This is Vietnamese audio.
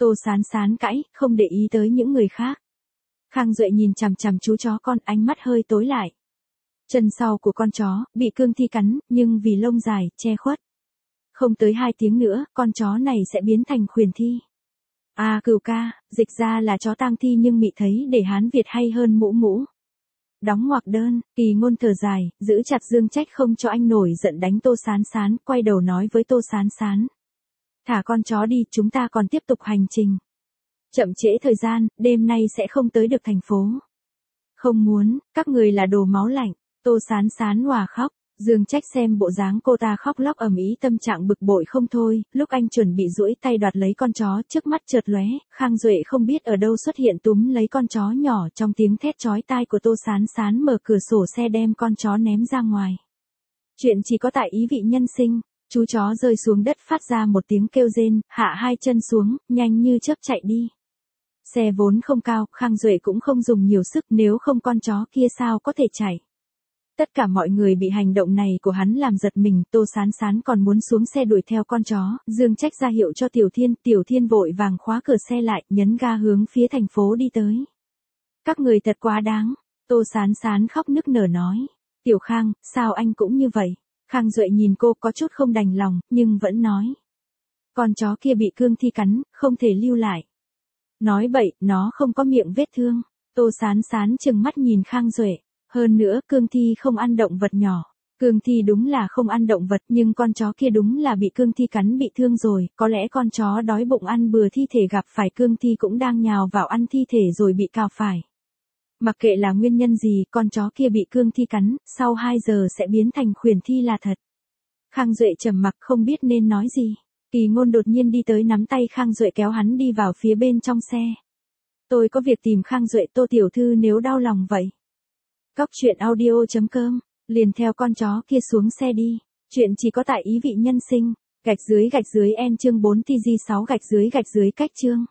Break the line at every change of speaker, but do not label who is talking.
Tô Sán Sán cãi, không để ý tới những người khác. Khang Duệ nhìn chằm chằm chú chó con, ánh mắt hơi tối lại. Chân sau của con chó, bị cương thi cắn, nhưng vì lông dài, che khuất. Không tới 2 tiếng nữa, con chó này sẽ biến thành khuyển thi. À Cửu ca, dịch ra là chó tang thi nhưng mị thấy để Hán Việt hay hơn mũ mũ. Đóng ngoặc đơn, Kỳ Ngôn thở dài, giữ chặt Dương Trách không cho anh nổi giận đánh Tô Sán Sán, quay đầu nói với Tô Sán Sán. Thả con chó đi, chúng ta còn tiếp tục hành trình. Chậm trễ thời gian, đêm nay sẽ không tới được thành phố. Không muốn, các người là đồ máu lạnh. Tô Sán Sán òa khóc. Dương Trách xem bộ dáng cô ta khóc lóc ầm ĩ, tâm trạng bực bội không thôi, lúc anh chuẩn bị duỗi tay đoạt lấy con chó, trước mắt chợt lóe, Khang Duệ không biết ở đâu xuất hiện túm lấy con chó nhỏ, trong tiếng thét chói tai của Tô Sán Sán mở cửa sổ xe đem con chó ném ra ngoài. Chuyện chỉ có tại Ý Vị Nhân Sinh. Chú chó rơi xuống đất phát ra một tiếng kêu rên, hạ 2 chân xuống, nhanh như chớp chạy đi. Xe vốn không cao, Khang Duệ cũng không dùng nhiều sức, nếu không con chó kia sao có thể chạy. Tất cả mọi người bị hành động này của hắn làm giật mình, Tô Sán Sán còn muốn xuống xe đuổi theo con chó, Dương Trách ra hiệu cho Tiểu Thiên vội vàng khóa cửa xe lại, nhấn ga hướng phía thành phố đi tới. Các người thật quá đáng, Tô Sán Sán khóc nức nở nói. Tiểu Khang, sao anh cũng như vậy? Khang Duệ nhìn cô có chút không đành lòng, nhưng vẫn nói. Con chó kia bị cương thi cắn, không thể lưu lại. Nói bậy, nó không có miệng vết thương. Tô Sán Sán trừng mắt nhìn Khang Duệ. Hơn nữa, cương thi không ăn động vật nhỏ. Cương thi đúng là không ăn động vật, nhưng con chó kia đúng là bị cương thi cắn bị thương rồi, có lẽ con chó đói bụng ăn bừa thi thể gặp phải cương thi cũng đang nhào vào ăn thi thể rồi bị cào phải. Mặc kệ là nguyên nhân gì, con chó kia bị cương thi cắn, sau 2 giờ sẽ biến thành khuyển thi là thật. Khang Duệ trầm mặc không biết nên nói gì. Kỳ Ngôn đột nhiên đi tới nắm tay Khang Duệ kéo hắn đi vào phía bên trong xe. Tôi có việc tìm Khang Duệ, Tô tiểu thư nếu đau lòng vậy. Cóc truyện audio.com, liền theo con chó kia xuống xe đi. Chuyện chỉ có tại Ý Vị Nhân Sinh. _, end chương 4 TG6 _ cách chương.